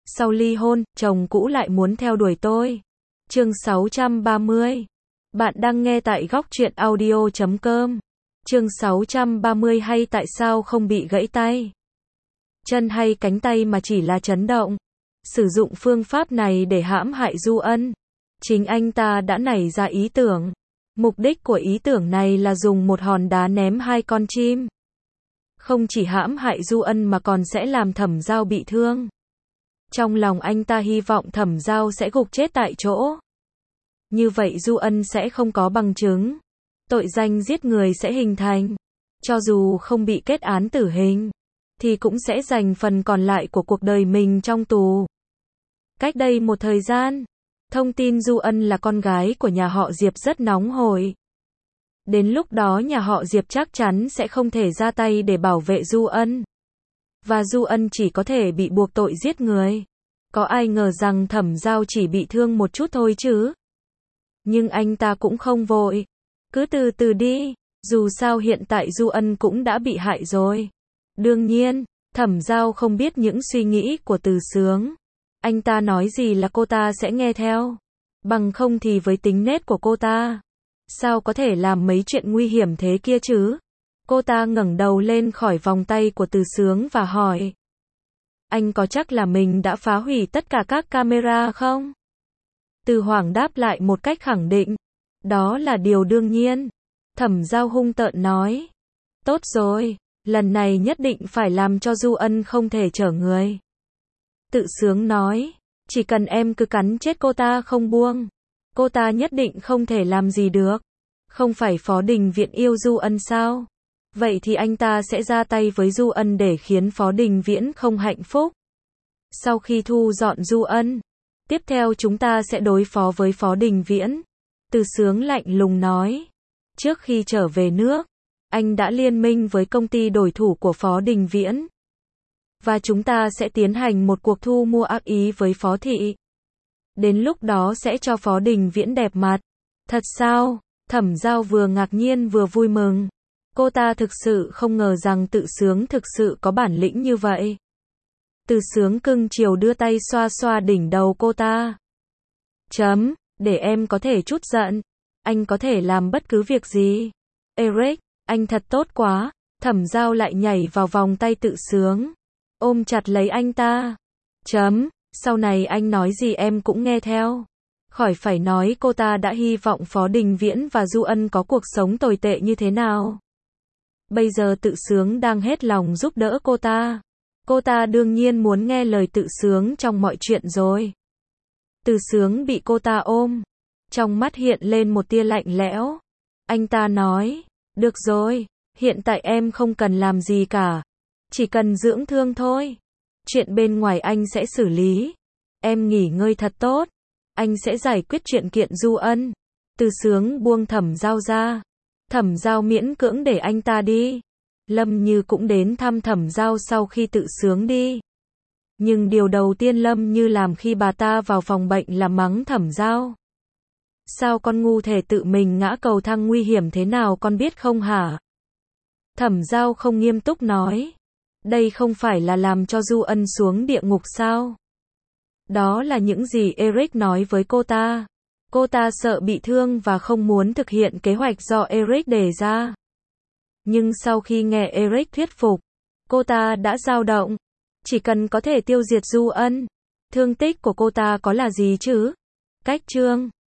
Sau ly hôn, chồng cũ lại muốn theo đuổi tôi. Chương 630. Bạn đang nghe tại góc truyện audio.com. Chương 630 hay tại sao không bị gãy tay, chân hay cánh tay mà chỉ là chấn động. Sử dụng phương pháp này để hãm hại Du Ân. Chính anh ta đã nảy ra ý tưởng. Mục đích của ý tưởng này là dùng một hòn đá ném hai con chim. Không chỉ hãm hại Du Ân mà còn sẽ làm Thẩm Giao bị thương. Trong lòng anh ta hy vọng Thẩm Giao sẽ gục chết tại chỗ. Như vậy Du Ân sẽ không có bằng chứng. Tội danh giết người sẽ hình thành. Cho dù không bị kết án tử hình, thì cũng sẽ dành phần còn lại của cuộc đời mình trong tù. Cách đây một thời gian, thông tin Du Ân là con gái của nhà họ Diệp rất nóng hổi. Đến lúc đó nhà họ Diệp chắc chắn sẽ không thể ra tay để bảo vệ Du Ân. Và Du Ân chỉ có thể bị buộc tội giết người. Có ai ngờ rằng Thẩm Giao chỉ bị thương một chút thôi chứ. Nhưng anh ta cũng không vội. Cứ từ từ đi, dù sao hiện tại Du Ân cũng đã bị hại rồi. Đương nhiên, Thẩm Giao không biết những suy nghĩ của Từ Sướng. Anh ta nói gì là cô ta sẽ nghe theo. Bằng không thì với tính nết của cô ta, sao có thể làm mấy chuyện nguy hiểm thế kia chứ? Cô ta ngẩng đầu lên khỏi vòng tay của Từ Sướng và hỏi. Anh có chắc là mình đã phá hủy tất cả các camera không? Từ Hoàng đáp lại một cách khẳng định. Đó là điều đương nhiên. Thẩm Giao hung tợn nói. Tốt rồi, lần này nhất định phải làm cho Du Ân không thể chở người. Từ Sướng nói. Chỉ cần em cứ cắn chết cô ta không buông, cô ta nhất định không thể làm gì được. Không phải Phó Đình Viễn yêu Du Ân sao? Vậy thì anh ta sẽ ra tay với Du Ân để khiến Phó Đình Viễn không hạnh phúc. Sau khi thu dọn Du Ân, tiếp theo chúng ta sẽ đối phó với Phó Đình Viễn. Từ Sướng lạnh lùng nói. Trước khi trở về nước, anh đã liên minh với công ty đối thủ của Phó Đình Viễn. Và chúng ta sẽ tiến hành một cuộc thu mua ác ý với Phó Thị. Đến lúc đó sẽ cho Phó Đình Viễn đẹp mặt. Thật sao? Thẩm Giao vừa ngạc nhiên vừa vui mừng. Cô ta thực sự không ngờ rằng Từ Sướng thực sự có bản lĩnh như vậy. Từ Sướng cưng chiều đưa tay xoa xoa đỉnh đầu cô ta. Để em có thể trút giận. Anh có thể làm bất cứ việc gì. Eric, anh thật tốt quá. Thẩm Giao lại nhảy vào vòng tay Từ Sướng, ôm chặt lấy anh ta. Sau này anh nói gì em cũng nghe theo. Khỏi phải nói cô ta đã hy vọng Phó Đình Viễn và Du Ân có cuộc sống tồi tệ như thế nào. Bây giờ Từ Sướng đang hết lòng giúp đỡ cô ta. Cô ta đương nhiên muốn nghe lời Từ Sướng trong mọi chuyện rồi. Từ Sướng bị cô ta ôm. Trong mắt hiện lên một tia lạnh lẽo. Anh ta nói. Được rồi, hiện tại em không cần làm gì cả. Chỉ cần dưỡng thương thôi. Chuyện bên ngoài anh sẽ xử lý. Em nghỉ ngơi thật tốt. Anh sẽ giải quyết chuyện kiện Du Ân. Từ Sướng buông Thẩm Giao ra. Thẩm Giao miễn cưỡng để anh ta đi. Lâm Như cũng đến thăm Thẩm Giao sau khi Từ Sướng đi. Nhưng điều đầu tiên Lâm Như làm khi bà ta vào phòng bệnh là mắng Thẩm Giao. Sao con ngu thể tự mình ngã cầu thang nguy hiểm thế nào con biết không hả? Thẩm Giao không nghiêm túc nói. Đây không phải là làm cho Du Ân xuống địa ngục sao? Đó là những gì Eric nói với cô ta. Cô ta sợ bị thương và không muốn thực hiện kế hoạch do Eric đề ra. Nhưng sau khi nghe Eric thuyết phục, cô ta đã dao động. Chỉ cần có thể tiêu diệt Du Ân, thương tích của cô ta có là gì chứ? Cách chương